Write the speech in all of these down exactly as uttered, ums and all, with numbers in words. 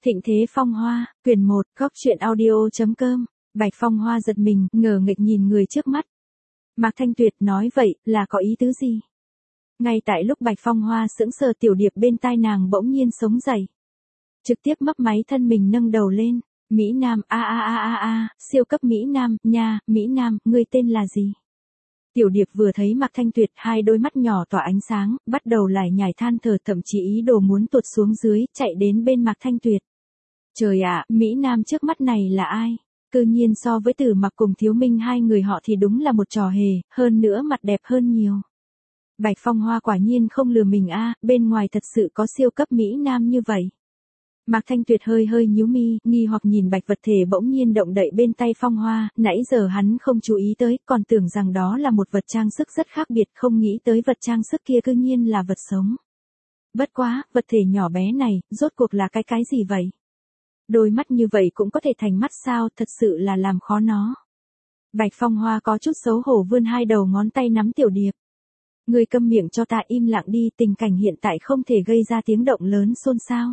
Thịnh thế phong hoa, quyển một, góc truyện audio.com, Bạch Phong Hoa giật mình, ngờ nghịch nhìn người trước mắt. Mạc Thanh Tuyệt nói vậy, là có ý tứ gì? Ngay tại lúc Bạch Phong Hoa sững sờ, Tiểu Điệp bên tai nàng bỗng nhiên sống dậy. Trực tiếp mấp máy thân mình nâng đầu lên, Mỹ Nam, a a a a a, siêu cấp Mỹ Nam, nha, Mỹ Nam, ngươi tên là gì? Tiểu Điệp vừa thấy Mạc Thanh Tuyệt, hai đôi mắt nhỏ tỏa ánh sáng, bắt đầu lải nhải than thở, thậm chí ý đồ muốn tuột xuống dưới, chạy đến bên Mạc Thanh Tuyệt. Trời ạ, Mỹ Nam trước mắt này là ai? Cư nhiên so với Tử Mặc cùng Thiếu Minh hai người họ thì đúng là một trò hề, hơn nữa mặt đẹp hơn nhiều. Bạch Phong Hoa quả nhiên không lừa mình a, bên ngoài thật sự có siêu cấp Mỹ Nam như vậy. Mạc Thanh Tuyệt hơi hơi nhíu mi, nghi hoặc nhìn bạch vật thể bỗng nhiên động đậy bên tay Phong Hoa, nãy giờ hắn không chú ý tới, còn tưởng rằng đó là một vật trang sức rất khác biệt, không nghĩ tới vật trang sức kia cư nhiên là vật sống. Bất quá, vật thể nhỏ bé này, rốt cuộc là cái cái gì vậy? Đôi mắt như vậy cũng có thể thành mắt sao, thật sự là làm khó nó. Bạch Phong Hoa có chút xấu hổ vươn hai đầu ngón tay nắm Tiểu Điệp. Ngươi câm miệng cho ta, im lặng đi, tình cảnh hiện tại không thể gây ra tiếng động lớn xôn xao.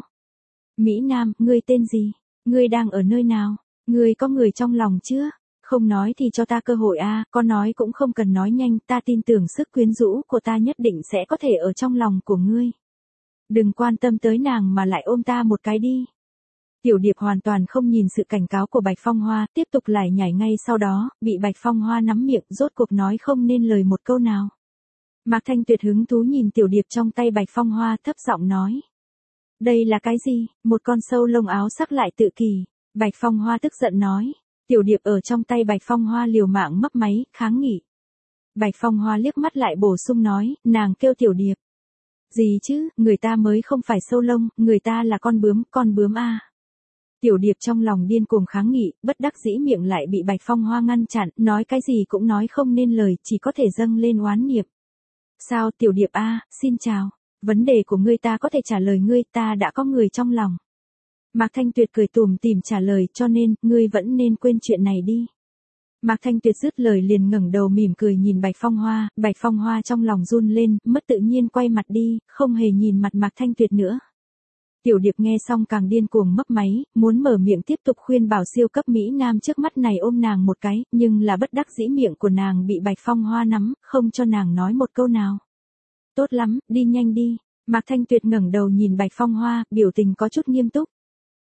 Mỹ Nam, ngươi tên gì? Ngươi đang ở nơi nào? Ngươi có người trong lòng chưa? Không nói thì cho ta cơ hội a, có nói cũng không cần nói nhanh, ta tin tưởng sức quyến rũ của ta nhất định sẽ có thể ở trong lòng của ngươi. Đừng quan tâm tới nàng mà lại ôm ta một cái đi. Tiểu Điệp hoàn toàn không nhìn sự cảnh cáo của Bạch Phong Hoa, tiếp tục lải nhải, ngay sau đó, bị Bạch Phong Hoa nắm miệng, rốt cuộc nói không nên lời một câu nào. Mạc Thanh Tuyệt hứng thú nhìn Tiểu Điệp trong tay Bạch Phong Hoa, thấp giọng nói. Đây là cái gì? Một con sâu lông áo sắc lại tự kỷ. Bạch Phong Hoa tức giận nói. Tiểu Điệp ở trong tay Bạch Phong Hoa liều mạng mấp máy, kháng nghị. Bạch Phong Hoa liếc mắt lại bổ sung nói, nàng kêu Tiểu Điệp. Gì chứ, người ta mới không phải sâu lông, người ta là con bướm, con bướm a. Tiểu Điệp trong lòng điên cuồng kháng nghị, bất đắc dĩ miệng lại bị Bạch Phong Hoa ngăn chặn, nói cái gì cũng nói không nên lời, chỉ có thể dâng lên oán niệm. Sao Tiểu Điệp a, xin chào. Vấn đề của ngươi ta có thể trả lời ngươi, ta đã có người trong lòng. Mạc Thanh Tuyệt cười tủm tỉm trả lời, cho nên, ngươi vẫn nên quên chuyện này đi. Mạc Thanh Tuyệt dứt lời liền ngẩng đầu mỉm cười nhìn Bạch Phong Hoa, Bạch Phong Hoa trong lòng run lên, mất tự nhiên quay mặt đi, không hề nhìn mặt Mạc Thanh Tuyệt nữa. Tiểu Điệp nghe xong càng điên cuồng mấp máy, muốn mở miệng tiếp tục khuyên bảo siêu cấp Mỹ Nam trước mắt này ôm nàng một cái, nhưng là bất đắc dĩ miệng của nàng bị Bạch Phong Hoa nắm, không cho nàng nói một câu nào. Tốt lắm, đi nhanh đi. Mạc Thanh Tuyệt ngẩng đầu nhìn Bạch Phong Hoa, biểu tình có chút nghiêm túc.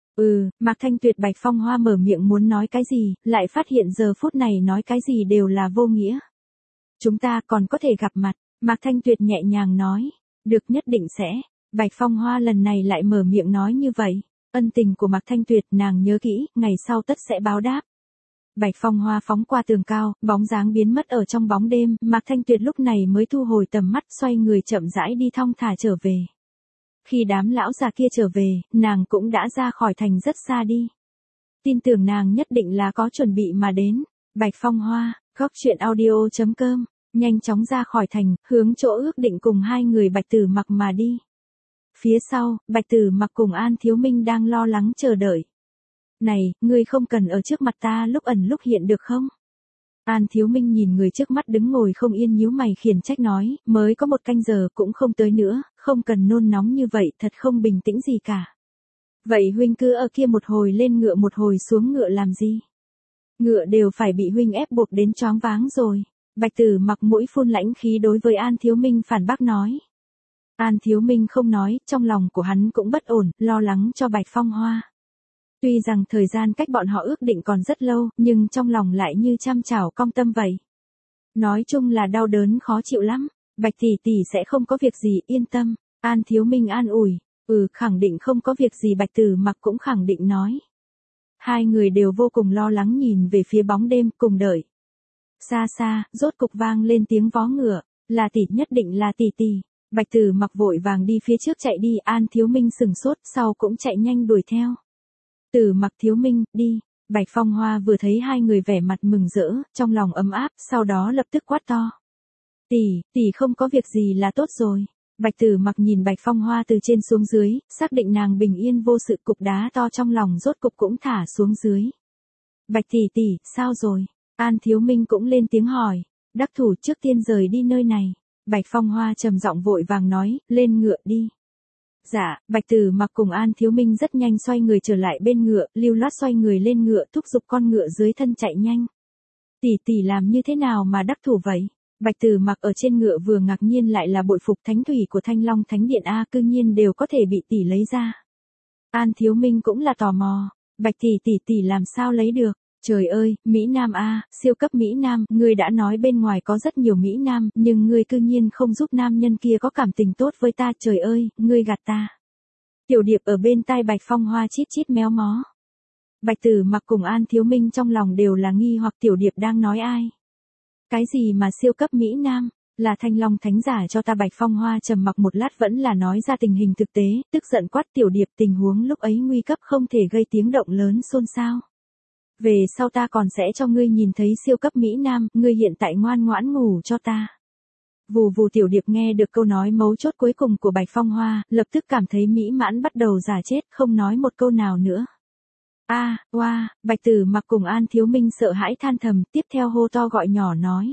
Ừ, Mạc Thanh Tuyệt Bạch Phong Hoa mở miệng muốn nói cái gì, lại phát hiện giờ phút này nói cái gì đều là vô nghĩa. Chúng ta còn có thể gặp mặt, Mạc Thanh Tuyệt nhẹ nhàng nói. Được, nhất định sẽ. Bạch Phong Hoa lần này lại mở miệng nói như vậy. Ân tình của Mạc Thanh Tuyệt nàng nhớ kỹ, ngày sau tất sẽ báo đáp. Bạch Phong Hoa phóng qua tường cao, bóng dáng biến mất ở trong bóng đêm, Mạc Thanh Tuyệt lúc này mới thu hồi tầm mắt, xoay người chậm rãi đi thong thả trở về. Khi đám lão già kia trở về, nàng cũng đã ra khỏi thành rất xa đi. Tin tưởng nàng nhất định là có chuẩn bị mà đến. Bạch Phong Hoa, góc truyện audio.com, nhanh chóng ra khỏi thành, hướng chỗ ước định cùng hai người Bạch Tử Mặc mà đi. Phía sau, Bạch Tử Mặc cùng An Thiếu Minh đang lo lắng chờ đợi. Này, ngươi không cần ở trước mặt ta lúc ẩn lúc hiện được không? An Thiếu Minh nhìn người trước mắt đứng ngồi không yên nhíu mày khiển trách nói, mới có một canh giờ cũng không tới nữa, không cần nôn nóng như vậy, thật không bình tĩnh gì cả. Vậy huynh cứ ở kia một hồi lên ngựa một hồi xuống ngựa làm gì? Ngựa đều phải bị huynh ép buộc đến choáng váng rồi. Bạch Tử Mặc mũi phun lãnh khí đối với An Thiếu Minh phản bác nói. An Thiếu Minh không nói, trong lòng của hắn cũng bất ổn, lo lắng cho Bạch Phong Hoa. Tuy rằng thời gian cách bọn họ ước định còn rất lâu, nhưng trong lòng lại như cham chảo cong tâm vậy. Nói chung là đau đớn khó chịu lắm, Bạch tỷ tỷ sẽ không có việc gì, yên tâm. An Thiếu Minh an ủi, ừ, khẳng định không có việc gì. Bạch Tử Mặc cũng khẳng định nói. Hai người đều vô cùng lo lắng nhìn về phía bóng đêm, cùng đợi. Xa xa, rốt cục vang lên tiếng vó ngựa, là tỷ, nhất định là tỷ tỷ. Bạch Tử Mặc vội vàng đi phía trước chạy đi, An Thiếu Minh sừng sốt, sau cũng chạy nhanh đuổi theo. Tử Mặc, Thiếu Minh, đi. Bạch Phong Hoa vừa thấy hai người vẻ mặt mừng rỡ, trong lòng ấm áp, sau đó lập tức quát to. Tỷ, tỷ không có việc gì là tốt rồi. Bạch Tử Mặc nhìn Bạch Phong Hoa từ trên xuống dưới, xác định nàng bình yên vô sự, cục đá to trong lòng rốt cục cũng thả xuống dưới. Bạch tỷ tỷ, sao rồi? An Thiếu Minh cũng lên tiếng hỏi. Đắc thủ trước tiên rời đi nơi này. Bạch Phong Hoa trầm giọng vội vàng nói, lên ngựa đi. Dạ, Bạch Tử Mặc cùng An Thiếu Minh rất nhanh xoay người trở lại bên ngựa, lưu loát xoay người lên ngựa thúc giục con ngựa dưới thân chạy nhanh. Tỷ tỷ làm như thế nào mà đắc thủ vậy? Bạch Tử Mặc ở trên ngựa vừa ngạc nhiên lại là bội phục thánh thủy của Thanh Long Thánh Điện a, cư nhiên đều có thể bị tỷ lấy ra. An Thiếu Minh cũng là tò mò, Bạch tỷ tỷ tỷ làm sao lấy được? Trời ơi, Mỹ Nam a, siêu cấp Mỹ Nam, ngươi đã nói bên ngoài có rất nhiều Mỹ Nam, nhưng ngươi cư nhiên không giúp nam nhân kia có cảm tình tốt với ta, trời ơi, ngươi gạt ta. Tiểu Điệp ở bên tai Bạch Phong Hoa chít chít méo mó. Bạch Tử Mặc cùng An Thiếu Minh trong lòng đều là nghi hoặc Tiểu Điệp đang nói ai. Cái gì mà siêu cấp Mỹ Nam, là Thanh Long Thánh giả cho ta. Bạch Phong Hoa trầm mặc một lát vẫn là nói ra tình hình thực tế, tức giận quát Tiểu Điệp, tình huống lúc ấy nguy cấp không thể gây tiếng động lớn xôn xao. Về sau ta còn sẽ cho ngươi nhìn thấy siêu cấp Mỹ Nam, ngươi hiện tại ngoan ngoãn ngủ cho ta. Vù vù. Tiểu Điệp nghe được câu nói mấu chốt cuối cùng của Bạch Phong Hoa, lập tức cảm thấy mỹ mãn bắt đầu giả chết, không nói một câu nào nữa. A, oa, Bạch Tử Mặc cùng An Thiếu Minh sợ hãi than thầm, tiếp theo hô to gọi nhỏ nói.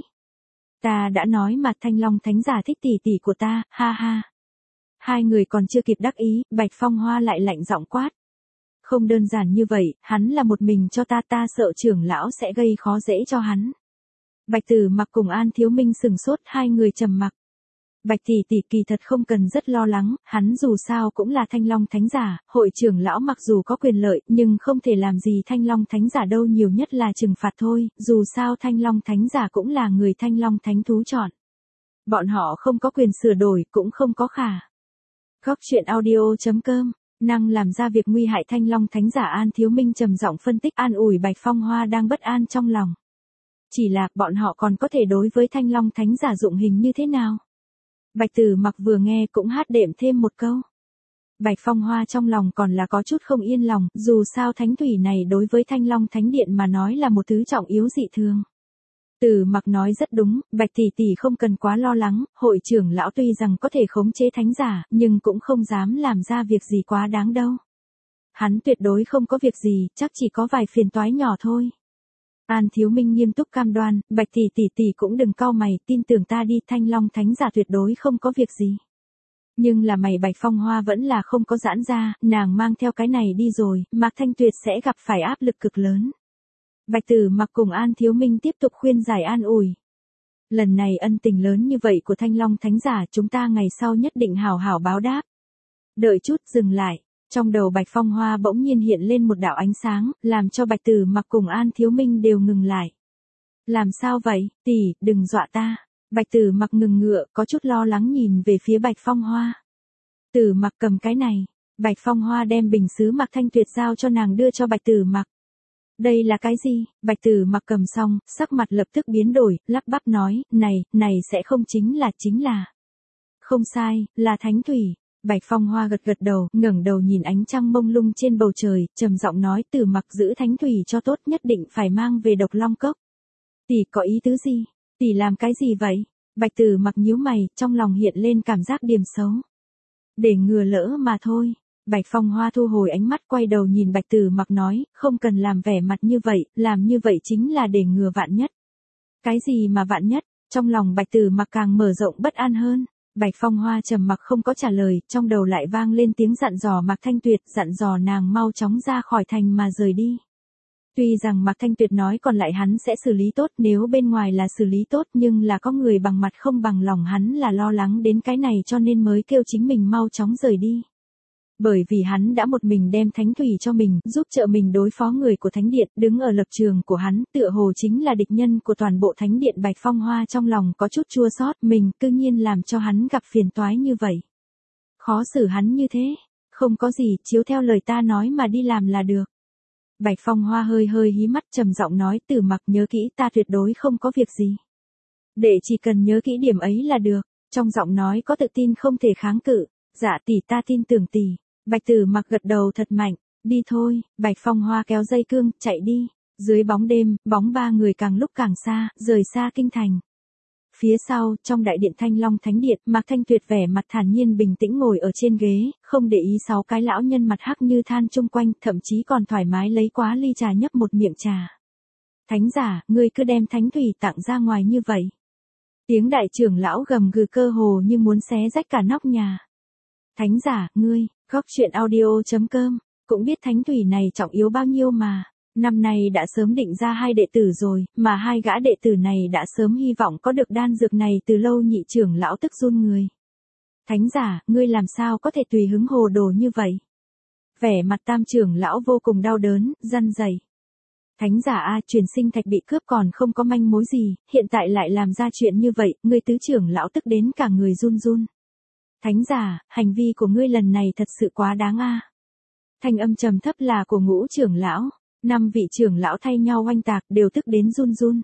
Ta đã nói mà, Thanh Long Thánh giả thích tỷ tỷ của ta, ha ha. Hai người còn chưa kịp đắc ý, Bạch Phong Hoa lại lạnh giọng quát. Không đơn giản như vậy, hắn là một mình cho ta, ta sợ trưởng lão sẽ gây khó dễ cho hắn. Bạch Tử Mặc cùng An Thiếu Minh sừng sốt, hai người trầm mặc. Bạch tỷ tỷ kỳ thật không cần rất lo lắng, hắn dù sao cũng là Thanh Long Thánh giả, hội trưởng lão mặc dù có quyền lợi, nhưng không thể làm gì Thanh Long Thánh giả đâu, nhiều nhất là trừng phạt thôi, dù sao Thanh Long Thánh giả cũng là người Thanh Long Thánh thú chọn. Bọn họ không có quyền sửa đổi, cũng không có khả. Góc truyện audio chấm com, năng làm ra việc nguy hại Thanh Long Thánh giả. An Thiếu Minh trầm giọng phân tích an ủi Bạch Phong Hoa đang bất an trong lòng. Chỉ là, bọn họ còn có thể đối với Thanh Long Thánh giả dụng hình như thế nào? Bạch Tử Mặc vừa nghe cũng hát đệm thêm một câu. Bạch Phong Hoa trong lòng còn là có chút không yên lòng, dù sao thánh thủy này đối với Thanh Long Thánh Điện mà nói là một thứ trọng yếu dị thường. Tử Mặc nói rất đúng, Bạch tỷ tỷ không cần quá lo lắng, hội trưởng lão tuy rằng có thể khống chế thánh giả, nhưng cũng không dám làm ra việc gì quá đáng đâu. Hắn tuyệt đối không có việc gì, chắc chỉ có vài phiền toái nhỏ thôi. An Thiếu Minh nghiêm túc cam đoan, Bạch tỷ tỷ tỷ cũng đừng cau mày, tin tưởng ta đi, Thanh Long Thánh giả tuyệt đối không có việc gì. Nhưng là mày Bạch Phong Hoa vẫn là không có giãn ra, nàng mang theo cái này đi rồi, Mạc Thanh Tuyệt sẽ gặp phải áp lực cực lớn. Bạch Tử Mặc cùng An Thiếu Minh tiếp tục khuyên giải an ủi. Lần này ân tình lớn như vậy của Thanh Long Thánh giả, chúng ta ngày sau nhất định hảo hảo báo đáp. Đợi chút, dừng lại. Trong đầu Bạch Phong Hoa bỗng nhiên hiện lên một đạo ánh sáng, làm cho Bạch Tử Mặc cùng An Thiếu Minh đều ngừng lại. Làm sao vậy, tỷ, đừng dọa ta. Bạch Tử Mặc ngừng ngựa, có chút lo lắng nhìn về phía Bạch Phong Hoa. Tử Mặc cầm cái này. Bạch Phong Hoa đem bình sứ Mạc Thanh Tuyệt giao cho nàng đưa cho Bạch Tử Mặc. Đây là cái gì? Bạch Tử Mặc cầm xong, sắc mặt lập tức biến đổi, lắp bắp nói, này, này sẽ không chính là chính là. Không sai, là thánh thủy. Bạch Phong Hoa gật gật đầu, ngẩng đầu nhìn ánh trăng mông lung trên bầu trời, trầm giọng nói, Tử Mặc giữ thánh thủy cho tốt, nhất định phải mang về Độc Long Cốc. Tỷ có ý tứ gì? Tỷ làm cái gì vậy? Bạch Tử Mặc nhíu mày, trong lòng hiện lên cảm giác điềm xấu. Để ngừa lỡ mà thôi. Bạch Phong Hoa thu hồi ánh mắt, quay đầu nhìn Bạch Tử Mặc nói, không cần làm vẻ mặt như vậy, làm như vậy chính là để ngừa vạn nhất. Cái gì mà vạn nhất? Trong lòng Bạch Tử Mặc càng mở rộng bất an hơn. Bạch Phong Hoa trầm mặc không có trả lời, trong đầu lại vang lên tiếng dặn dò Mạc Thanh Tuyệt, dặn dò nàng mau chóng ra khỏi thành mà rời đi. Tuy rằng Mạc Thanh Tuyệt nói còn lại hắn sẽ xử lý tốt, nếu bên ngoài là xử lý tốt, nhưng là có người bằng mặt không bằng lòng, hắn là lo lắng đến cái này cho nên mới kêu chính mình mau chóng rời đi. Bởi vì hắn đã một mình đem thánh thủy cho mình, giúp trợ mình đối phó người của thánh điện, đứng ở lập trường của hắn, tựa hồ chính là địch nhân của toàn bộ thánh điện. Bạch Phong Hoa trong lòng có chút chua xót, mình cư nhiên làm cho hắn gặp phiền toái như vậy. Khó xử hắn như thế, không có gì, chiếu theo lời ta nói mà đi làm là được. Bạch Phong Hoa hơi hơi hí mắt, trầm giọng nói, Tử Mặc nhớ kỹ, ta tuyệt đối không có việc gì. Để chỉ cần nhớ kỹ điểm ấy là được, trong giọng nói có tự tin không thể kháng cự. Dạ tỷ, ta tin tưởng tỷ. Bạch Tử Mặc gật đầu thật mạnh, đi thôi. Bạch Phong Hoa kéo dây cương, chạy đi. Dưới bóng đêm, bóng ba người càng lúc càng xa, rời xa kinh thành. Phía sau, trong đại điện Thanh Long Thánh Điện, Mạc Thanh Tuyệt vẻ mặt thản nhiên bình tĩnh ngồi ở trên ghế, không để ý sáu cái lão nhân mặt hắc như than chung quanh, thậm chí còn thoải mái lấy quá ly trà nhấp một miệng trà. Thánh giả, ngươi cứ đem thánh thủy tặng ra ngoài như vậy. Tiếng đại trưởng lão gầm gừ cơ hồ như muốn xé rách cả nóc nhà. Thánh giả, ngươi, góc truyện audio.com, cũng biết thánh thủy này trọng yếu bao nhiêu mà. Năm nay đã sớm định ra hai đệ tử rồi, mà hai gã đệ tử này đã sớm hy vọng có được đan dược này từ lâu. Nhị trưởng lão tức run người. Thánh giả, ngươi làm sao có thể tùy hứng hồ đồ như vậy? Vẻ mặt tam trưởng lão vô cùng đau đớn, răn rẩy. Thánh giả a, truyền sinh thạch bị cướp còn không có manh mối gì, hiện tại lại làm ra chuyện như vậy, ngươi tứ trưởng lão tức đến cả người run run. Thánh giả, hành vi của ngươi lần này thật sự quá đáng a. Thanh âm trầm thấp là của ngũ trưởng lão, năm vị trưởng lão thay nhau oanh tạc đều tức đến run run.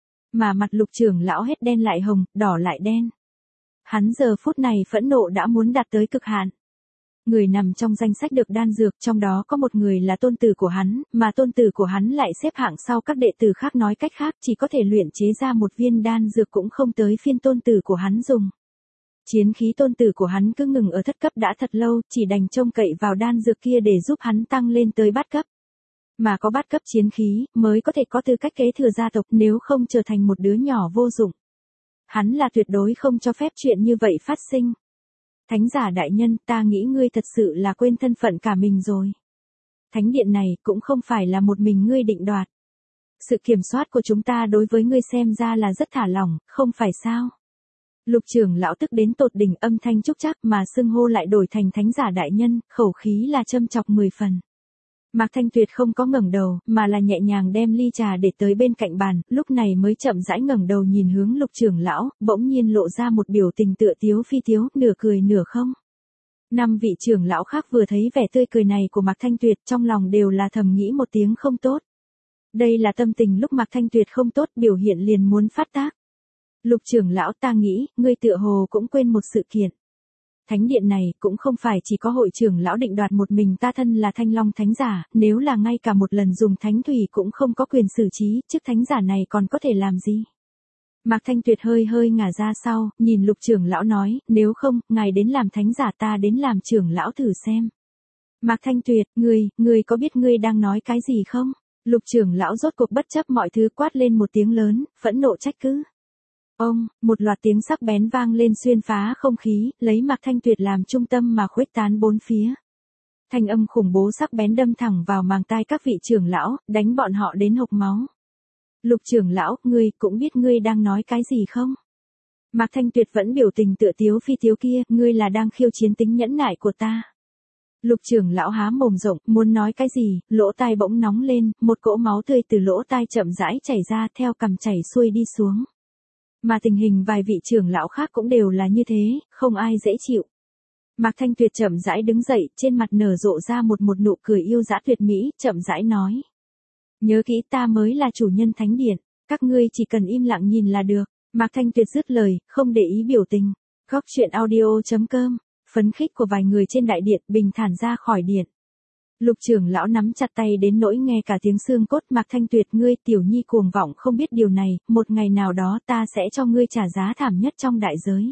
Mà mặt lục trưởng lão hết đen lại hồng, đỏ lại đen. Hắn giờ phút này phẫn nộ đã muốn đạt tới cực hạn. Người nằm trong danh sách được đan dược, trong đó có một người là tôn tử của hắn, mà tôn tử của hắn lại xếp hạng sau các đệ tử khác, nói cách khác chỉ có thể luyện chế ra một viên đan dược cũng không tới phiên tôn tử của hắn dùng. Chiến khí tôn tử của hắn cứ ngừng ở thất cấp đã thật lâu, chỉ đành trông cậy vào đan dược kia để giúp hắn tăng lên tới bát cấp. Mà có bát cấp chiến khí, mới có thể có tư cách kế thừa gia tộc, nếu không trở thành một đứa nhỏ vô dụng. Hắn là tuyệt đối không cho phép chuyện như vậy phát sinh. Thánh giả đại nhân, ta nghĩ ngươi thật sự là quên thân phận cả mình rồi. Thánh điện này cũng không phải là một mình ngươi định đoạt. Sự kiểm soát của chúng ta đối với ngươi xem ra là rất thả lỏng, không phải sao? Lục trưởng lão tức đến tột đỉnh, âm thanh trúc trác mà xưng hô lại đổi thành thánh giả đại nhân, khẩu khí là châm chọc mười phần. Mạc Thanh Tuyệt không có ngẩng đầu, mà là nhẹ nhàng đem ly trà để tới bên cạnh bàn, lúc này mới chậm rãi ngẩng đầu nhìn hướng lục trưởng lão, bỗng nhiên lộ ra một biểu tình tựa tiếu phi tiếu, nửa cười nửa không. Năm vị trưởng lão khác vừa thấy vẻ tươi cười này của Mạc Thanh Tuyệt, trong lòng đều là thầm nghĩ một tiếng không tốt. Đây là tâm tình lúc Mạc Thanh Tuyệt không tốt, biểu hiện liền muốn phát tác. Lục trưởng lão, ta nghĩ, ngươi tựa hồ cũng quên một sự kiện. Thánh điện này cũng không phải chỉ có hội trưởng lão định đoạt một mình, ta thân là Thanh Long thánh giả, nếu là ngay cả một lần dùng thánh thủy cũng không có quyền xử trí, chức thánh giả này còn có thể làm gì? Mạc Thanh Tuyệt hơi hơi ngả ra sau, nhìn lục trưởng lão nói, nếu không, ngài đến làm thánh giả, ta đến làm trưởng lão thử xem. Mạc Thanh Tuyệt, ngươi, ngươi có biết ngươi đang nói cái gì không? Lục trưởng lão rốt cuộc bất chấp mọi thứ quát lên một tiếng lớn, phẫn nộ trách cứ. Ông, một loạt tiếng sắc bén vang lên xuyên phá không khí, lấy Mạc Thanh Tuyệt làm trung tâm mà khuếch tán bốn phía. Thanh âm khủng bố sắc bén đâm thẳng vào màng tai các vị trưởng lão, đánh bọn họ đến hộc máu. Lục trưởng lão, ngươi cũng biết ngươi đang nói cái gì không? Mạc Thanh Tuyệt vẫn biểu tình tựa tiếu phi tiếu kia, ngươi là đang khiêu chiến tính nhẫn nại của ta. Lục trưởng lão há mồm rộng, muốn nói cái gì, lỗ tai bỗng nóng lên, một cỗ máu tươi từ lỗ tai chậm rãi chảy ra, theo cằm chảy xuôi đi xuống. Mà tình hình vài vị trưởng lão khác cũng đều là như thế, không ai dễ chịu. Mạc Thanh Tuyệt chậm rãi đứng dậy, trên mặt nở rộ ra một một nụ cười yêu dã tuyệt mỹ, chậm rãi nói. Nhớ kỹ, ta mới là chủ nhân thánh điện, các ngươi chỉ cần im lặng nhìn là được. Mạc Thanh Tuyệt dứt lời, không để ý biểu tình. Góc truyện audio.com, phấn khích của vài người trên đại điện, bình thản ra khỏi điện. Lục trưởng lão nắm chặt tay đến nỗi nghe cả tiếng xương cốt. Mạc Thanh Tuyệt, ngươi tiểu nhi cuồng vọng không biết điều này, một ngày nào đó ta sẽ cho ngươi trả giá thảm nhất trong đại giới.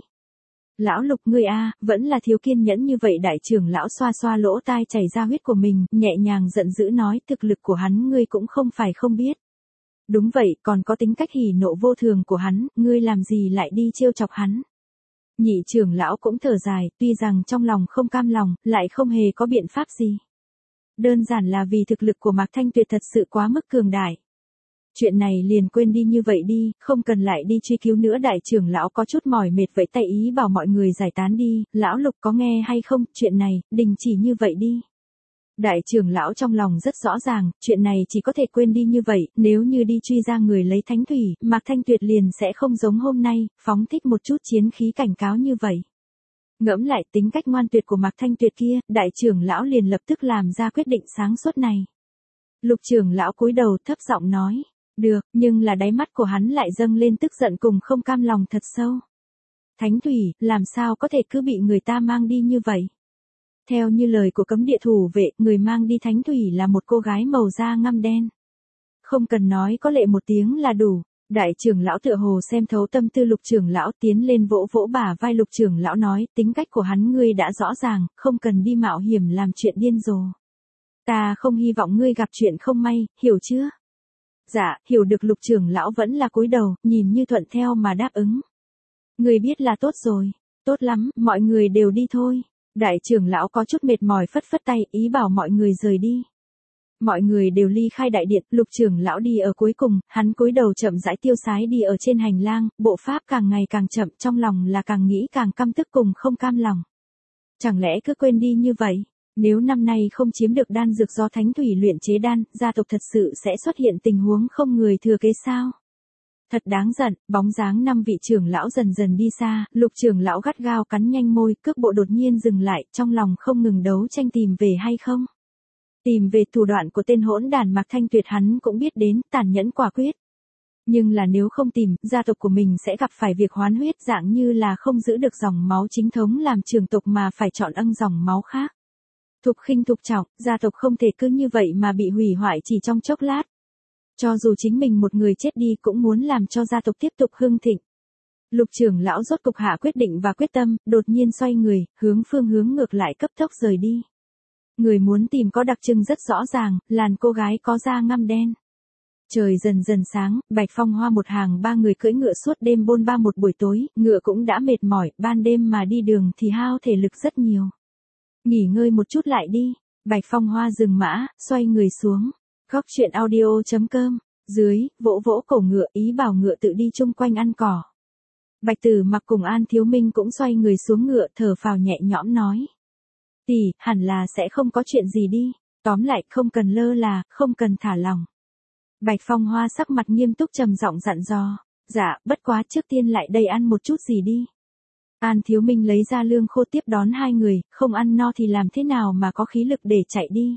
Lão Lục, ngươi a, vẫn là thiếu kiên nhẫn như vậy. Đại trưởng lão xoa xoa lỗ tai chảy ra huyết của mình, nhẹ nhàng giận dữ nói, thực lực của hắn ngươi cũng không phải không biết. Đúng vậy, còn có tính cách hỉ nộ vô thường của hắn, ngươi làm gì lại đi trêu chọc hắn. Nhị trưởng lão cũng thở dài, tuy rằng trong lòng không cam lòng, lại không hề có biện pháp gì. Đơn giản là vì thực lực của Mạc Thanh Tuyệt thật sự quá mức cường đại. Chuyện này liền quên đi như vậy đi, không cần lại đi truy cứu nữa. Đại trưởng lão có chút mỏi mệt vẫy tay ý bảo mọi người giải tán đi. Lão Lục có nghe hay không, chuyện này, đình chỉ như vậy đi. Đại trưởng lão trong lòng rất rõ ràng, chuyện này chỉ có thể quên đi như vậy, nếu như đi truy ra người lấy thánh thủy, Mạc Thanh Tuyệt liền sẽ không giống hôm nay, phóng thích một chút chiến khí cảnh cáo như vậy. Ngẫm lại tính cách ngoan tuyệt của Mạc Thanh Tuyệt kia, đại trưởng lão liền lập tức làm ra quyết định sáng suốt này. Lục trưởng lão cúi đầu thấp giọng nói, được, nhưng là đáy mắt của hắn lại dâng lên tức giận cùng không cam lòng thật sâu. Thánh thủy, làm sao có thể cứ bị người ta mang đi như vậy? Theo như lời của cấm địa thủ vệ, người mang đi thánh thủy là một cô gái màu da ngăm đen. Không cần nói có lệ một tiếng là đủ. Đại trưởng lão tựa hồ xem thấu tâm tư lục trưởng lão, tiến lên vỗ vỗ bả vai lục trưởng lão nói, tính cách của hắn ngươi đã rõ ràng, không cần đi mạo hiểm làm chuyện điên rồ. Ta không hy vọng ngươi gặp chuyện không may, hiểu chưa? Dạ, hiểu được. Lục trưởng lão vẫn là cúi đầu, nhìn như thuận theo mà đáp ứng. Ngươi biết là tốt rồi, tốt lắm, mọi người đều đi thôi. Đại trưởng lão có chút mệt mỏi phất phất tay, ý bảo mọi người rời đi. Mọi người đều ly khai đại điện, Lục trưởng lão đi ở cuối cùng, hắn cúi đầu chậm rãi tiêu sái đi ở trên hành lang, bộ pháp càng ngày càng chậm, trong lòng là càng nghĩ càng căm tức cùng không cam lòng. Chẳng lẽ cứ quên đi như vậy? Nếu năm nay không chiếm được đan dược do thánh thủy luyện chế đan, gia tộc thật sự sẽ xuất hiện tình huống không người thừa kế sao? Thật đáng giận, bóng dáng năm vị trưởng lão dần dần đi xa, Lục trưởng lão gắt gao cắn nhanh môi, cước bộ đột nhiên dừng lại, trong lòng không ngừng đấu tranh tìm về hay không. Tìm về thủ đoạn của tên hỗn đàn Mạc Thanh Tuyệt hắn cũng biết đến, tàn nhẫn quả quyết. Nhưng là nếu không tìm, gia tộc của mình sẽ gặp phải việc hoán huyết dạng như là không giữ được dòng máu chính thống làm trường tộc mà phải chọn ân dòng máu khác. Thục khinh thục trọng, gia tộc không thể cứ như vậy mà bị hủy hoại chỉ trong chốc lát. Cho dù chính mình một người chết đi cũng muốn làm cho gia tộc tiếp tục hưng thịnh. Lục trưởng lão rốt cục hạ quyết định và quyết tâm, đột nhiên xoay người, hướng phương hướng ngược lại cấp tốc rời đi. Người muốn tìm có đặc trưng rất rõ ràng, làn cô gái có da ngăm đen. Trời dần dần sáng, Bạch Phong Hoa một hàng ba người cưỡi ngựa suốt đêm bôn ba một buổi tối, ngựa cũng đã mệt mỏi, ban đêm mà đi đường thì hao thể lực rất nhiều. Nghỉ ngơi một chút lại đi, Bạch Phong Hoa dừng mã, xoay người xuống. Góc truyện audio chấm com, dưới, vỗ vỗ cổ ngựa ý bảo ngựa tự đi chung quanh ăn cỏ. Bạch Tử Mặc cùng An Thiếu Minh cũng xoay người xuống ngựa thở phào nhẹ nhõm nói. Tỷ, hẳn là sẽ không có chuyện gì đi, tóm lại không cần lơ là, không cần thả lòng. Bạch Phong Hoa sắc mặt nghiêm túc trầm giọng dặn dò, dạ, bất quá trước tiên lại đây ăn một chút gì đi. An Thiếu Minh lấy ra lương khô tiếp đón hai người, không ăn no thì làm thế nào mà có khí lực để chạy đi.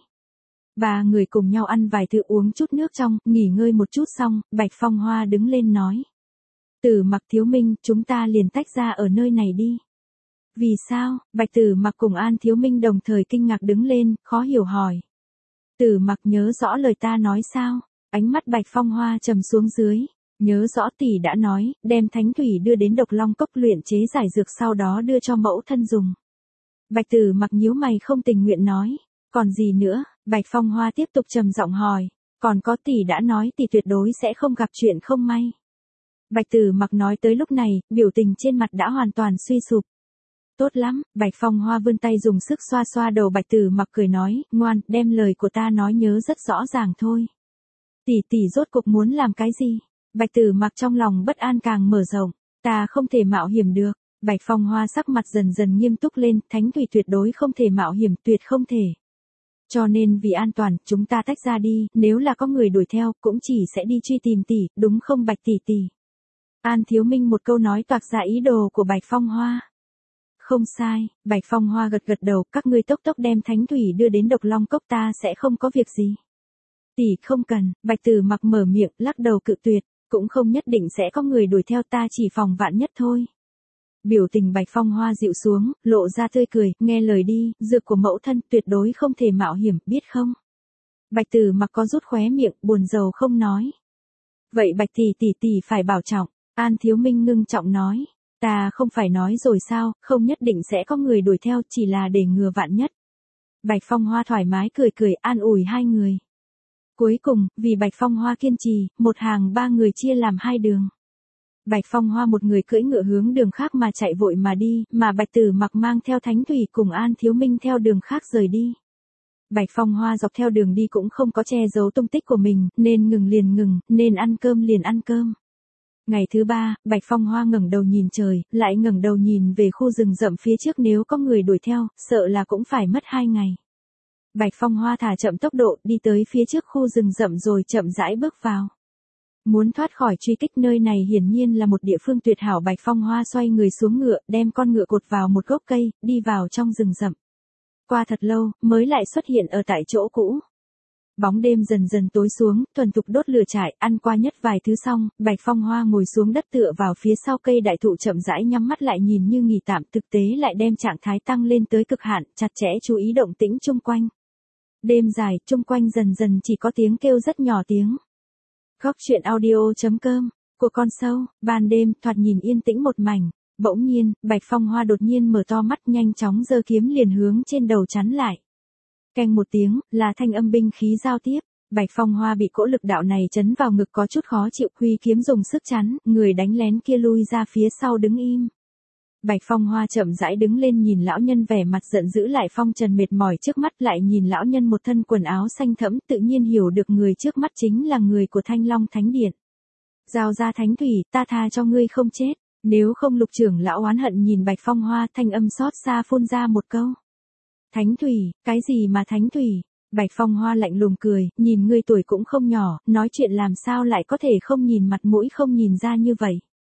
Ba người cùng nhau ăn vài thứ uống chút nước trong, nghỉ ngơi một chút xong, Bạch Phong Hoa đứng lên nói. Tử Mặc Thiếu Minh, chúng ta liền tách ra ở nơi này đi. Vì sao? Bạch Tử Mặc cùng An Thiếu Minh đồng thời kinh ngạc đứng lên, khó hiểu hỏi. Tử Mặc nhớ rõ lời ta nói sao? Ánh mắt Bạch Phong Hoa trầm xuống dưới. Nhớ rõ tỷ đã nói, đem thánh thủy đưa đến Độc Long Cốc luyện chế giải dược sau đó đưa cho mẫu thân dùng. Bạch Tử Mặc nhíu mày không tình nguyện nói. Còn gì nữa? Bạch Phong Hoa tiếp tục trầm giọng hỏi. Còn có tỷ đã nói tỷ tuyệt đối sẽ không gặp chuyện không may. Bạch Tử Mặc nói tới lúc này, biểu tình trên mặt đã hoàn toàn suy sụp. Tốt lắm, Bạch Phong Hoa vươn tay dùng sức xoa xoa đầu Bạch Tử Mặc cười nói, ngoan, đem lời của ta nói nhớ rất rõ ràng thôi. Tỷ tỷ rốt cuộc muốn làm cái gì? Bạch Tử Mặc trong lòng bất an càng mở rộng, ta không thể mạo hiểm được. Bạch Phong Hoa sắc mặt dần dần nghiêm túc lên, thánh thủy tuyệt đối không thể mạo hiểm, tuyệt không thể. Cho nên vì an toàn, chúng ta tách ra đi, nếu là có người đuổi theo, cũng chỉ sẽ đi truy tìm tỷ, đúng không Bạch tỷ tỷ? An Thiếu Minh một câu nói toạc ra ý đồ của Bạch Phong Hoa. Không sai, Bạch Phong Hoa gật gật đầu, các ngươi tốc tốc đem thánh thủy đưa đến Độc Long Cốc ta sẽ không có việc gì. Tỷ không cần, Bạch Tử Mặc mở miệng, lắc đầu cự tuyệt, cũng không nhất định sẽ có người đuổi theo ta chỉ phòng vạn nhất thôi. Biểu tình Bạch Phong Hoa dịu xuống, lộ ra tươi cười, nghe lời đi, dược của mẫu thân tuyệt đối không thể mạo hiểm, biết không? Bạch Tử Mặc có rút khóe miệng, buồn rầu không nói. Vậy Bạch tỷ tỷ tỷ phải bảo trọng, An Thiếu Minh ngưng trọng nói. Ta không phải nói rồi sao, không nhất định sẽ có người đuổi theo, chỉ là để ngừa vạn nhất. Bạch Phong Hoa thoải mái cười cười an ủi hai người. Cuối cùng, vì Bạch Phong Hoa kiên trì, một hàng ba người chia làm hai đường. Bạch Phong Hoa một người cưỡi ngựa hướng đường khác mà chạy vội mà đi, mà Bạch Tử Mặc mang theo thánh thủy cùng An Thiếu Minh theo đường khác rời đi. Bạch Phong Hoa dọc theo đường đi cũng không có che giấu tung tích của mình, nên ngừng liền ngừng, nên ăn cơm liền ăn cơm. Ngày thứ ba, Bạch Phong Hoa ngẩng đầu nhìn trời, lại ngẩng đầu nhìn về khu rừng rậm phía trước nếu có người đuổi theo, sợ là cũng phải mất hai ngày. Bạch Phong Hoa thả chậm tốc độ, đi tới phía trước khu rừng rậm rồi chậm rãi bước vào. Muốn thoát khỏi truy kích nơi này hiển nhiên là một địa phương tuyệt hảo. Bạch Phong Hoa xoay người xuống ngựa, đem con ngựa cột vào một gốc cây, đi vào trong rừng rậm. Qua thật lâu, mới lại xuất hiện ở tại chỗ cũ. Bóng đêm dần dần tối xuống, thuần thục đốt lửa trại, ăn qua nhất vài thứ xong, Bạch Phong Hoa ngồi xuống đất tựa vào phía sau cây đại thụ chậm rãi nhắm mắt lại nhìn như nghỉ tạm, thực tế lại đem trạng thái tăng lên tới cực hạn, chặt chẽ chú ý động tĩnh chung quanh. Đêm dài, chung quanh dần dần chỉ có tiếng kêu rất nhỏ tiếng. Góc truyện audio chấm com, của con sâu, ban đêm, thoạt nhìn yên tĩnh một mảnh, bỗng nhiên, Bạch Phong Hoa đột nhiên mở to mắt nhanh chóng giơ kiếm liền hướng trên đầu chắn lại. Keng một tiếng, là thanh âm binh khí giao tiếp, Bạch Phong Hoa bị cỗ lực đạo này chấn vào ngực có chút khó chịu, huy kiếm dùng sức chắn, người đánh lén kia lui ra phía sau đứng im. Bạch Phong Hoa chậm rãi đứng lên nhìn lão nhân vẻ mặt giận dữ lại phong trần mệt mỏi trước mắt lại nhìn lão nhân một thân quần áo xanh thẫm tự nhiên hiểu được người trước mắt chính là người của Thanh Long Thánh Điện. Giao ra thánh thủy, ta tha cho ngươi không chết, nếu không Lục trưởng lão oán hận nhìn Bạch Phong Hoa thanh âm xót xa phun ra một câu. Thánh thủy, cái gì mà thánh thủy? Bạch Phong Hoa lạnh lùng cười, nhìn ngươi tuổi cũng không nhỏ, nói chuyện làm sao lại có thể không nhìn mặt mũi không nhìn ra như vậy.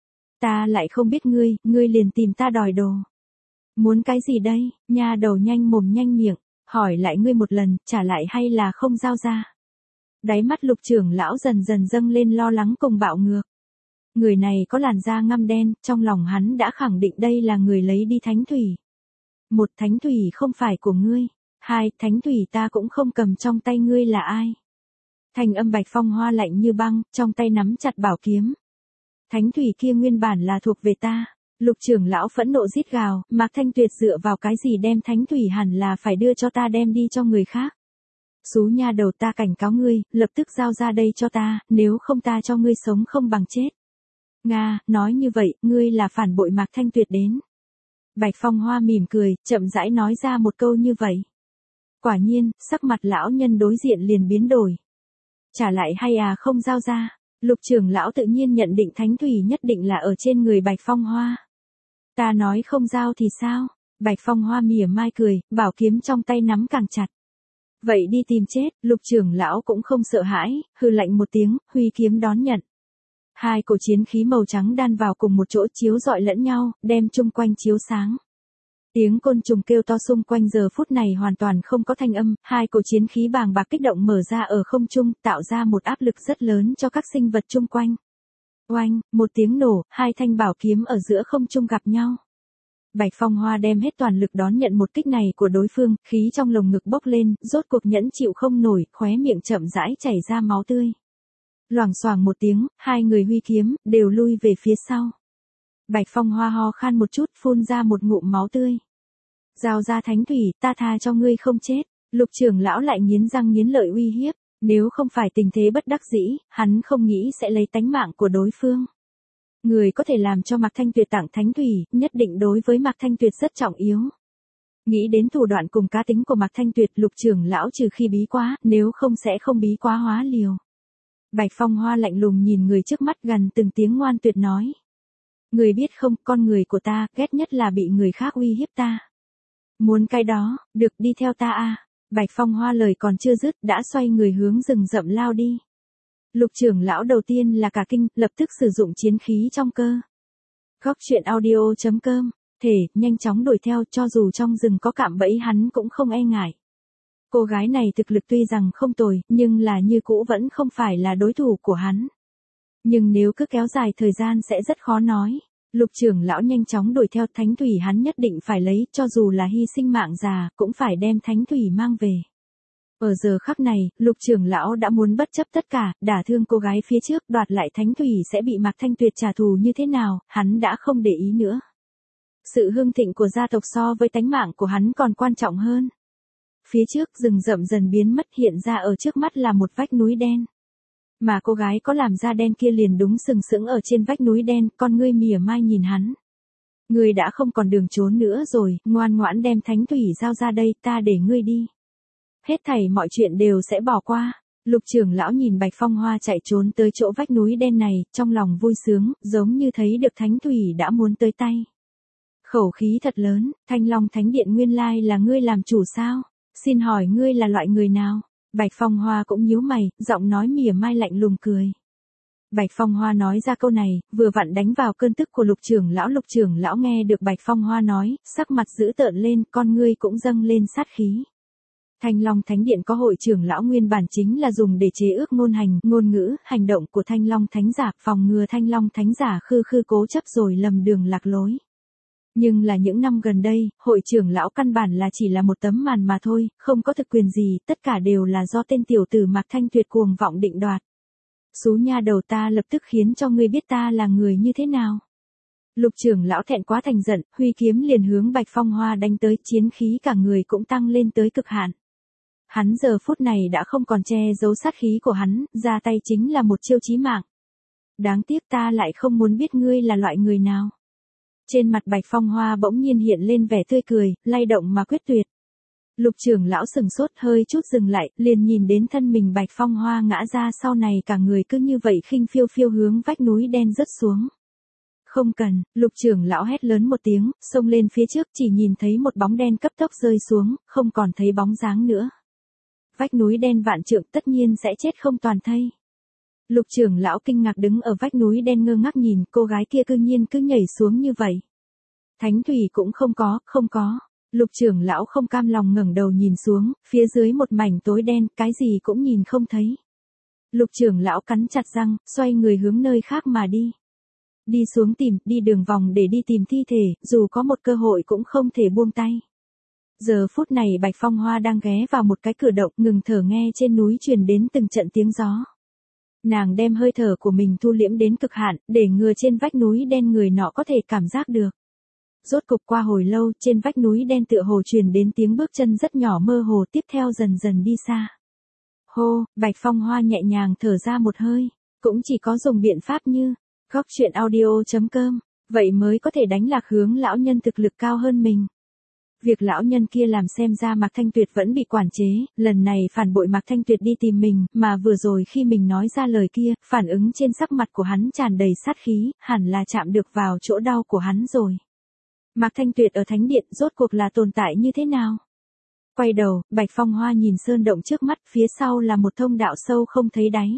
Ta lại không biết ngươi, ngươi liền tìm ta đòi đồ. Muốn cái gì đây, nha đầu nhanh mồm nhanh miệng, hỏi lại ngươi một lần, trả lại hay là không giao ra. Đáy mắt Lục trưởng lão dần dần dâng lên lo lắng cùng bạo ngược. Người này có làn da ngăm đen, trong lòng hắn đã khẳng định đây là người lấy đi thánh thủy. Một, thánh thủy không phải của ngươi. Hai, thánh thủy ta cũng không cầm trong tay ngươi là ai. Thanh âm Bạch Phong Hoa lạnh như băng, trong tay nắm chặt bảo kiếm. Thánh thủy kia nguyên bản là thuộc về ta. Lục trưởng lão phẫn nộ rít gào, Mạc Thanh Tuyệt dựa vào cái gì đem thánh thủy hẳn là phải đưa cho ta đem đi cho người khác. Xú nha đầu ta cảnh cáo ngươi, lập tức giao ra đây cho ta, nếu không ta cho ngươi sống không bằng chết. Nga, nói như vậy, ngươi là phản bội Mạc Thanh Tuyệt đến. Bạch Phong Hoa mỉm cười, chậm rãi nói ra một câu như vậy. Quả nhiên, sắc mặt lão nhân đối diện liền biến đổi. Trả lại hay à không giao ra, Lục trưởng lão tự nhiên nhận định thánh thủy nhất định là ở trên người Bạch Phong Hoa. Ta nói không giao thì sao? Bạch Phong Hoa mỉa mai cười, bảo kiếm trong tay nắm càng chặt. Vậy đi tìm chết, Lục trưởng lão cũng không sợ hãi, hừ lạnh một tiếng, huy kiếm đón nhận. Hai cổ chiến khí màu trắng đan vào cùng một chỗ chiếu rọi lẫn nhau, đem chung quanh chiếu sáng. Tiếng côn trùng kêu to xung quanh giờ phút này hoàn toàn không có thanh âm, hai cổ chiến khí bàng bạc kích động mở ra ở không trung, tạo ra một áp lực rất lớn cho các sinh vật chung quanh. Oanh, một tiếng nổ, hai thanh bảo kiếm ở giữa không trung gặp nhau. Bạch Phong Hoa đem hết toàn lực đón nhận một kích này của đối phương, khí trong lồng ngực bốc lên, rốt cuộc nhẫn chịu không nổi, khóe miệng chậm rãi chảy ra máu tươi. Loảng xoảng một tiếng, hai người huy kiếm, đều lui về phía sau. Bạch Phong Hoa ho khan một chút, phun ra một ngụm máu tươi. Giao ra thánh thủy, ta tha cho ngươi không chết. Lục trưởng lão lại nghiến răng nghiến lợi uy hiếp, nếu không phải tình thế bất đắc dĩ, hắn không nghĩ sẽ lấy tánh mạng của đối phương. Người có thể làm cho Mạc Thanh Tuyệt tặng thánh thủy, nhất định đối với Mạc Thanh Tuyệt rất trọng yếu. Nghĩ đến thủ đoạn cùng cá tính của Mạc Thanh Tuyệt, Lục trưởng lão trừ khi bí quá, nếu không sẽ không bí quá hóa liều. Bạch Phong Hoa lạnh lùng nhìn người trước mắt gần từng tiếng ngoan tuyệt nói. Người biết không, con người của ta, ghét nhất là bị người khác uy hiếp ta. Muốn cái đó, được đi theo ta à. Bạch Phong Hoa lời còn chưa dứt, đã xoay người hướng rừng rậm lao đi. Lục trưởng lão đầu tiên là cả kinh, lập tức sử dụng chiến khí trong cơ. Góc truyện audio chấm com, thể, nhanh chóng đuổi theo cho dù trong rừng có cạm bẫy hắn cũng không e ngại. Cô gái này thực lực tuy rằng không tồi, nhưng là như cũ vẫn không phải là đối thủ của hắn. Nhưng nếu cứ kéo dài thời gian sẽ rất khó nói. Lục trưởng lão nhanh chóng đuổi theo thánh thủy hắn nhất định phải lấy, cho dù là hy sinh mạng già, cũng phải đem thánh thủy mang về. Ở giờ khắc này, lục trưởng lão đã muốn bất chấp tất cả, đả thương cô gái phía trước, đoạt lại thánh thủy sẽ bị Mạc Thanh Tuyệt trả thù như thế nào, hắn đã không để ý nữa. Sự hưng thịnh của gia tộc so với tánh mạng của hắn còn quan trọng hơn. Phía trước rừng rậm dần biến mất, hiện ra ở trước mắt là một vách núi đen. Mà cô gái có làm da đen kia liền đúng sừng sững ở trên vách núi đen, con ngươi mỉa mai nhìn hắn. Ngươi đã không còn đường trốn nữa rồi, ngoan ngoãn đem thánh thủy giao ra đây, ta để ngươi đi. Hết thảy mọi chuyện đều sẽ bỏ qua. Lục trưởng lão nhìn Bạch Phong Hoa chạy trốn tới chỗ vách núi đen này, trong lòng vui sướng, giống như thấy được thánh thủy đã muốn tới tay. Khẩu khí thật lớn, Thanh Long Thánh Điện nguyên lai là ngươi làm chủ sao? Xin hỏi ngươi là loại người nào? Bạch Phong Hoa cũng nhíu mày, giọng nói mỉa mai lạnh lùng cười. Bạch Phong Hoa nói ra câu này, vừa vặn đánh vào cơn tức của lục trưởng lão. Lục trưởng lão nghe được Bạch Phong Hoa nói, sắc mặt dữ tợn lên, con ngươi cũng dâng lên sát khí. Thanh Long Thánh Điện có hội trưởng lão nguyên bản chính là dùng để chế ước ngôn hành, ngôn ngữ, hành động của Thanh Long Thánh giả, phòng ngừa Thanh Long Thánh giả khư khư cố chấp rồi lầm đường lạc lối. Nhưng là những năm gần đây, hội trưởng lão căn bản là chỉ là một tấm màn mà thôi, không có thực quyền gì, tất cả đều là do tên tiểu tử Mạc Thanh Tuyệt cuồng vọng định đoạt. Xú nha đầu, ta lập tức khiến cho ngươi biết ta là người như thế nào. Lục trưởng lão thẹn quá thành giận, huy kiếm liền hướng Bạch Phong Hoa đánh tới, chiến khí cả người cũng tăng lên tới cực hạn. Hắn giờ phút này đã không còn che giấu sát khí của hắn, ra tay chính là một chiêu chí mạng. Đáng tiếc ta lại không muốn biết ngươi là loại người nào. Trên mặt Bạch Phong Hoa bỗng nhiên hiện lên vẻ tươi cười, lay động mà quyết tuyệt. Lục trưởng lão sừng sốt hơi chút dừng lại, liền nhìn đến thân mình Bạch Phong Hoa ngã ra, sau này cả người cứ như vậy khinh phiêu phiêu hướng vách núi đen rớt xuống. Không cần, lục trưởng lão hét lớn một tiếng, xông lên phía trước, chỉ nhìn thấy một bóng đen cấp tốc rơi xuống, không còn thấy bóng dáng nữa. Vách núi đen vạn trượng tất nhiên sẽ chết không toàn thây. Lục trưởng lão kinh ngạc đứng ở vách núi đen ngơ ngác nhìn cô gái kia cư nhiên cứ nhảy xuống như vậy. Thánh thủy cũng không có, không có. Lục trưởng lão không cam lòng ngẩng đầu nhìn xuống, phía dưới một mảnh tối đen, cái gì cũng nhìn không thấy. Lục trưởng lão cắn chặt răng, xoay người hướng nơi khác mà đi. Đi xuống tìm, đi đường vòng để đi tìm thi thể, dù có một cơ hội cũng không thể buông tay. Giờ phút này Bạch Phong Hoa đang ghé vào một cái cửa động, ngừng thở nghe trên núi truyền đến từng trận tiếng gió. Nàng đem hơi thở của mình thu liễm đến cực hạn, để ngừa trên vách núi đen người nọ có thể cảm giác được. Rốt cục qua hồi lâu, trên vách núi đen tựa hồ truyền đến tiếng bước chân rất nhỏ mơ hồ, tiếp theo dần dần đi xa. Hô, Bạch Phong Hoa nhẹ nhàng thở ra một hơi, cũng chỉ có dùng biện pháp như góc truyện audio chấm com, vậy mới có thể đánh lạc hướng lão nhân thực lực cao hơn mình. Việc lão nhân kia làm xem ra Mạc Thanh Tuyệt vẫn bị quản chế, lần này phản bội Mạc Thanh Tuyệt đi tìm mình, mà vừa rồi khi mình nói ra lời kia, phản ứng trên sắc mặt của hắn tràn đầy sát khí, hẳn là chạm được vào chỗ đau của hắn rồi. Mạc Thanh Tuyệt ở Thánh Điện rốt cuộc là tồn tại như thế nào? Quay đầu, Bạch Phong Hoa nhìn sơn động trước mắt, phía sau là một thông đạo sâu không thấy đáy.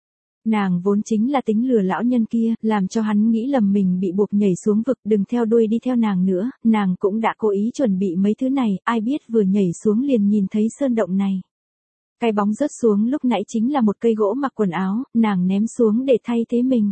Nàng vốn chính là tính lừa lão nhân kia, làm cho hắn nghĩ lầm mình bị buộc nhảy xuống vực, đừng theo đuôi đi theo nàng nữa, nàng cũng đã cố ý chuẩn bị mấy thứ này, ai biết vừa nhảy xuống liền nhìn thấy sơn động này. Cái bóng rớt xuống lúc nãy chính là một cây gỗ mặc quần áo, nàng ném xuống để thay thế mình.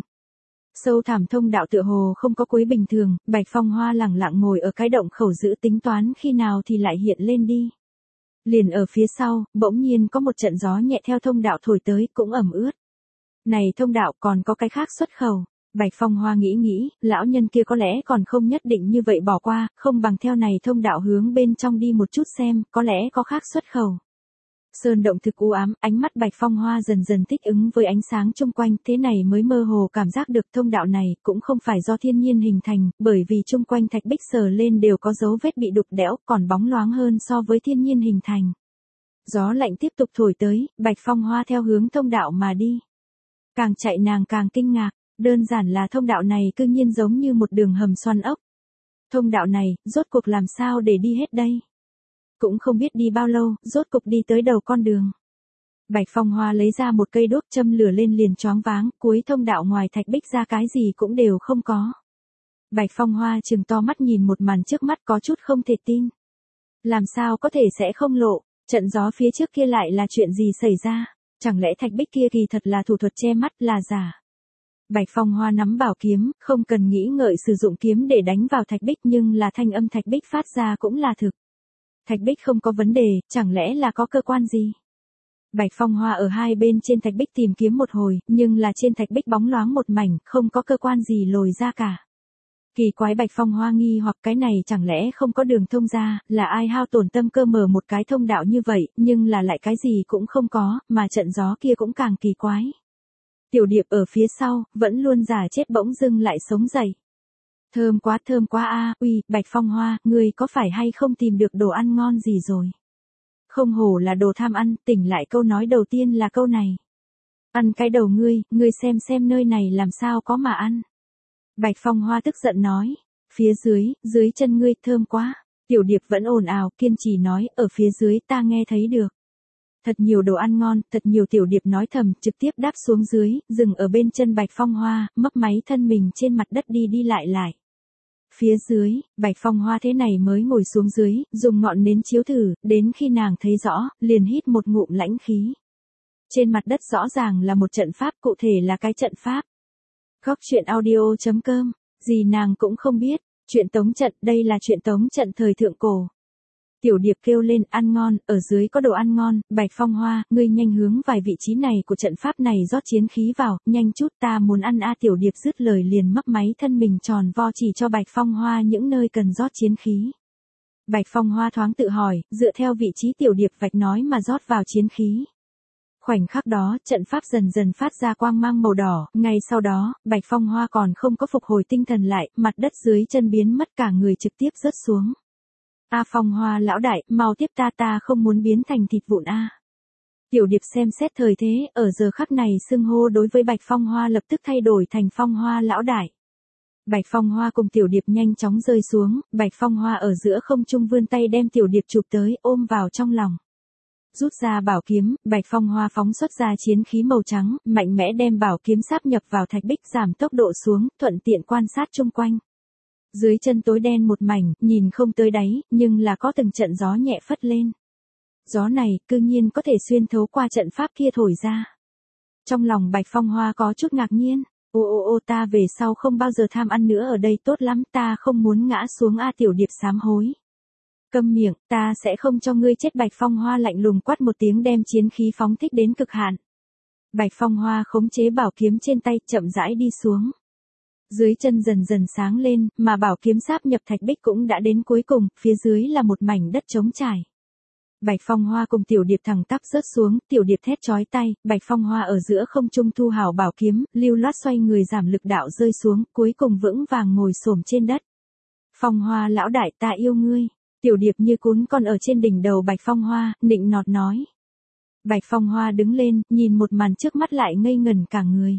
Sâu thẳm thông đạo tựa hồ không có cuối bình thường, Bạch Phong Hoa lẳng lặng ngồi ở cái động khẩu giữ tính toán khi nào thì lại hiện lên đi. Liền ở phía sau, bỗng nhiên có một trận gió nhẹ theo thông đạo thổi tới, cũng ẩm ướt. Này thông đạo còn có cái khác xuất khẩu. Bạch Phong Hoa nghĩ nghĩ, lão nhân kia có lẽ còn không nhất định như vậy bỏ qua, không bằng theo này thông đạo hướng bên trong đi một chút xem, có lẽ có khác xuất khẩu. Sơn động thực u ám, ánh mắt Bạch Phong Hoa dần dần thích ứng với ánh sáng chung quanh, thế này mới mơ hồ cảm giác được thông đạo này cũng không phải do thiên nhiên hình thành, bởi vì chung quanh thạch bích sờ lên đều có dấu vết bị đục đẽo, còn bóng loáng hơn so với thiên nhiên hình thành. Gió lạnh tiếp tục thổi tới, Bạch Phong Hoa theo hướng thông đạo mà đi. Càng chạy nàng càng kinh ngạc, đơn giản là thông đạo này cư nhiên giống như một đường hầm xoăn ốc. Thông đạo này, rốt cuộc làm sao để đi hết đây? Cũng không biết đi bao lâu, rốt cục đi tới đầu con đường. Bạch Phong Hoa lấy ra một cây đuốc châm lửa lên liền choáng váng, cuối thông đạo ngoài thạch bích ra cái gì cũng đều không có. Bạch Phong Hoa trừng to mắt nhìn một màn trước mắt có chút không thể tin. Làm sao có thể sẽ không lộ, trận gió phía trước kia lại là chuyện gì xảy ra, chẳng lẽ thạch bích kia kỳ thật là thủ thuật che mắt là giả. Bạch Phong Hoa nắm bảo kiếm, không cần nghĩ ngợi sử dụng kiếm để đánh vào thạch bích nhưng là thanh âm thạch bích phát ra cũng là thực. Thạch bích không có vấn đề, chẳng lẽ là có cơ quan gì? Bạch Phong Hoa ở hai bên trên thạch bích tìm kiếm một hồi, nhưng là trên thạch bích bóng loáng một mảnh, không có cơ quan gì lồi ra cả. Kỳ quái Bạch Phong Hoa nghi hoặc cái này chẳng lẽ không có đường thông ra, là ai hao tổn tâm cơ mở một cái thông đạo như vậy, nhưng là lại cái gì cũng không có, mà trận gió kia cũng càng kỳ quái. Tiểu Điệp ở phía sau, vẫn luôn giả chết bỗng dưng lại sống dậy. Thơm quá thơm quá a, uy, Bạch Phong Hoa, ngươi có phải hay không tìm được đồ ăn ngon gì rồi? Không hổ là đồ tham ăn, tỉnh lại câu nói đầu tiên là câu này. Ăn cái đầu ngươi, ngươi xem xem nơi này làm sao có mà ăn. Bạch Phong Hoa tức giận nói, phía dưới, dưới chân ngươi thơm quá. Tiểu Điệp vẫn ồn ào, kiên trì nói, ở phía dưới ta nghe thấy được. Thật nhiều đồ ăn ngon, thật nhiều. Tiểu Điệp nói thầm, trực tiếp đáp xuống dưới, dừng ở bên chân Bạch Phong Hoa, mấp máy thân mình trên mặt đất đi đi lại lại. Phía dưới, Bạch Phong Hoa thế này mới ngồi xuống dưới, dùng ngọn nến chiếu thử, đến khi nàng thấy rõ, liền hít một ngụm lãnh khí. Trên mặt đất rõ ràng là một trận pháp, cụ thể là cái trận pháp. Góc truyện audio chấm com, gì nàng cũng không biết, chuyện tống trận, đây là chuyện tống trận thời thượng cổ. Tiểu Điệp kêu lên, ăn ngon, ở dưới có đồ ăn ngon. Bạch Phong Hoa, ngươi nhanh hướng vài vị trí này của trận pháp này rót chiến khí vào, nhanh chút ta muốn ăn a. Tiểu Điệp dứt lời liền mấp máy thân mình tròn vo chỉ cho Bạch Phong Hoa những nơi cần rót chiến khí. Bạch Phong Hoa thoáng tự hỏi, dựa theo vị trí Tiểu Điệp vạch nói mà rót vào chiến khí. Khoảnh khắc đó, trận pháp dần dần phát ra quang mang màu đỏ, ngay sau đó, Bạch Phong Hoa còn không có phục hồi tinh thần lại, mặt đất dưới chân biến mất cả người trực tiếp rớt xuống. A Phong Hoa lão đại, mau tiếp ta ta không muốn biến thành thịt vụn a. Tiểu Điệp xem xét thời thế, ở giờ khắc này xưng hô đối với Bạch Phong Hoa lập tức thay đổi thành Phong Hoa lão đại. Bạch Phong Hoa cùng Tiểu Điệp nhanh chóng rơi xuống, Bạch Phong Hoa ở giữa không trung vươn tay đem Tiểu Điệp chụp tới, ôm vào trong lòng. Rút ra bảo kiếm, Bạch Phong Hoa phóng xuất ra chiến khí màu trắng, mạnh mẽ đem bảo kiếm sáp nhập vào thạch bích giảm tốc độ xuống, thuận tiện quan sát chung quanh. Dưới chân tối đen một mảnh, nhìn không tới đáy, nhưng là có từng trận gió nhẹ phất lên. Gió này, cư nhiên có thể xuyên thấu qua trận pháp kia thổi ra. Trong lòng Bạch Phong Hoa có chút ngạc nhiên, ô ô ô ta về sau không bao giờ tham ăn nữa ở đây tốt lắm, ta không muốn ngã xuống a. Tiểu Điệp sám hối. Câm miệng, ta sẽ không cho ngươi chết. Bạch Phong Hoa lạnh lùng quát một tiếng đem chiến khí phóng thích đến cực hạn. Bạch Phong Hoa khống chế bảo kiếm trên tay chậm rãi đi xuống. Dưới chân dần dần sáng lên, mà bảo kiếm sáp nhập thạch bích cũng đã đến cuối cùng, phía dưới là một mảnh đất trống trải. Bạch Phong Hoa cùng Tiểu Điệp thẳng tắp rớt xuống, Tiểu Điệp thét chói tai, Bạch Phong Hoa ở giữa không trung thu hảo bảo kiếm, lưu loát xoay người giảm lực đạo rơi xuống, cuối cùng vững vàng ngồi xổm trên đất. Phong Hoa lão đại ta yêu ngươi. Tiểu Điệp như cún con ở trên đỉnh đầu Bạch Phong Hoa, nịnh nọt nói. Bạch Phong Hoa đứng lên, nhìn một màn trước mắt lại ngây ngẩn cả người.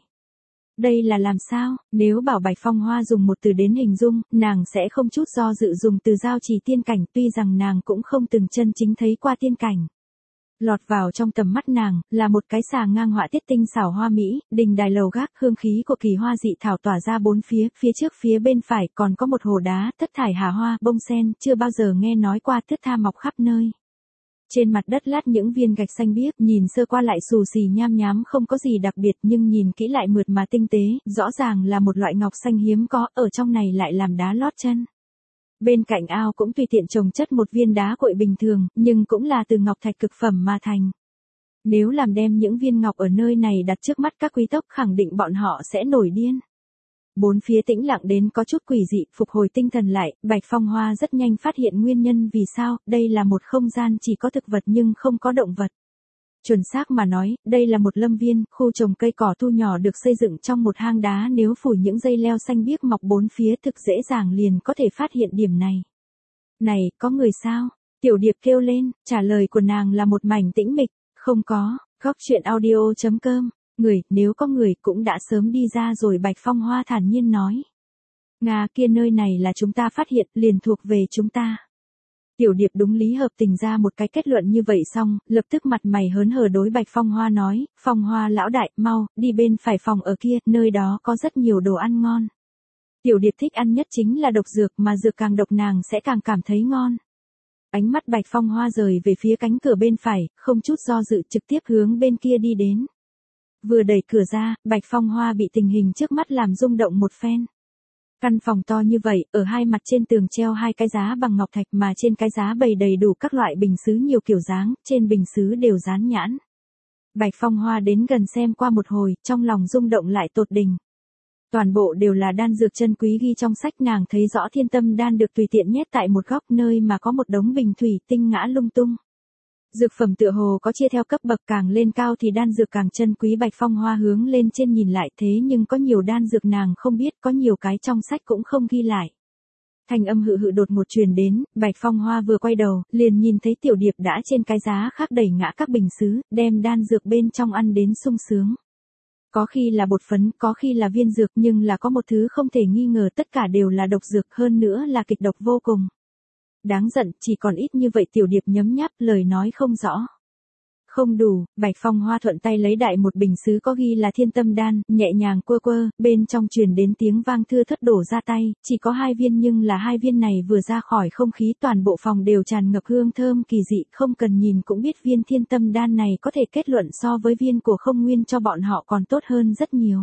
Đây là làm sao, nếu bảo Bạch Phong Hoa dùng một từ đến hình dung, nàng sẽ không chút do dự dùng từ giao trì tiên cảnh, tuy rằng nàng cũng không từng chân chính thấy qua tiên cảnh. Lọt vào trong tầm mắt nàng, là một cái xà ngang họa tiết tinh xảo hoa mỹ, đình đài lầu gác, hương khí của kỳ hoa dị thảo tỏa ra bốn phía, phía trước phía bên phải còn có một hồ đá, thất thải hà hoa, bông sen, chưa bao giờ nghe nói qua thướt tha mọc khắp nơi. Trên mặt đất lát những viên gạch xanh biếc, nhìn sơ qua lại xù xì nham nhám không có gì đặc biệt nhưng nhìn kỹ lại mượt mà tinh tế, rõ ràng là một loại ngọc xanh hiếm có, ở trong này lại làm đá lót chân. Bên cạnh ao cũng tùy tiện trồng chất một viên đá cuội bình thường, nhưng cũng là từ ngọc thạch cực phẩm mà thành. Nếu làm đem những viên ngọc ở nơi này đặt trước mắt các quý tộc khẳng định bọn họ sẽ nổi điên. Bốn phía tĩnh lặng đến có chút quỷ dị, phục hồi tinh thần lại, Bạch Phong Hoa rất nhanh phát hiện nguyên nhân vì sao, đây là một không gian chỉ có thực vật nhưng không có động vật. Chuẩn xác mà nói, đây là một lâm viên, khu trồng cây cỏ thu nhỏ được xây dựng trong một hang đá, nếu phủi những dây leo xanh biếc mọc bốn phía thực dễ dàng liền có thể phát hiện điểm này. Này, có người sao? Tiểu Điệp kêu lên, trả lời của nàng là một mảnh tĩnh mịch, không có, góc truyện audio chấm com. Người, nếu có người cũng đã sớm đi ra rồi. Bạch Phong Hoa thản nhiên nói. Nga kia nơi này là chúng ta phát hiện, liền thuộc về chúng ta. Tiểu Điệp đúng lý hợp tình ra một cái kết luận như vậy xong, lập tức mặt mày hớn hở đối Bạch Phong Hoa nói, Phong Hoa lão đại, mau, đi bên phải phòng ở kia, nơi đó có rất nhiều đồ ăn ngon. Tiểu Điệp thích ăn nhất chính là độc dược, mà dược càng độc nàng sẽ càng cảm thấy ngon. Ánh mắt Bạch Phong Hoa rời về phía cánh cửa bên phải, không chút do dự trực tiếp hướng bên kia đi đến. Vừa đẩy cửa ra, Bạch Phong Hoa bị tình hình trước mắt làm rung động một phen. Căn phòng to như vậy, ở hai mặt trên tường treo hai cái giá bằng ngọc thạch mà trên cái giá bày đầy đủ các loại bình sứ nhiều kiểu dáng, trên bình sứ đều dán nhãn. Bạch Phong Hoa đến gần xem qua một hồi, trong lòng rung động lại tột đỉnh. Toàn bộ đều là đan dược chân quý ghi trong sách, nàng thấy rõ thiên tâm đan được tùy tiện nhét tại một góc nơi mà có một đống bình thủy tinh ngã lung tung. Dược phẩm tựa hồ có chia theo cấp bậc, càng lên cao thì đan dược càng chân quý. Bạch Phong Hoa hướng lên trên nhìn lại, thế nhưng có nhiều đan dược nàng không biết, có nhiều cái trong sách cũng không ghi lại. Thanh âm hự hự đột ngột truyền đến, Bạch Phong Hoa vừa quay đầu, liền nhìn thấy Tiểu Điệp đã trên cái giá khác đẩy ngã các bình sứ, đem đan dược bên trong ăn đến sung sướng. Có khi là bột phấn, có khi là viên dược, nhưng là có một thứ không thể nghi ngờ, tất cả đều là độc dược, hơn nữa là kịch độc vô cùng. Đáng giận, chỉ còn ít như vậy. Tiểu Điệp nhấm nháp, lời nói không rõ. Không đủ. Bạch Phong Hoa thuận tay lấy đại một bình sứ có ghi là thiên tâm đan, nhẹ nhàng quơ quơ, bên trong truyền đến tiếng vang thưa thớt đổ ra tay, chỉ có hai viên nhưng là hai viên này vừa ra khỏi không khí toàn bộ phòng đều tràn ngập hương thơm kỳ dị, không cần nhìn cũng biết viên thiên tâm đan này có thể kết luận so với viên của không nguyên cho bọn họ còn tốt hơn rất nhiều.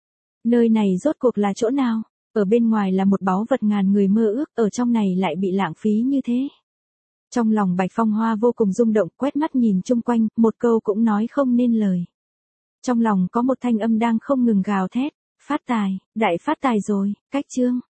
Nơi này rốt cuộc là chỗ nào? Ở bên ngoài là một báu vật ngàn người mơ ước, ở trong này lại bị lãng phí như thế. Trong lòng Bạch Phong Hoa vô cùng rung động, quét mắt nhìn chung quanh, một câu cũng nói không nên lời. Trong lòng có một thanh âm đang không ngừng gào thét, phát tài, đại phát tài rồi, cách chương.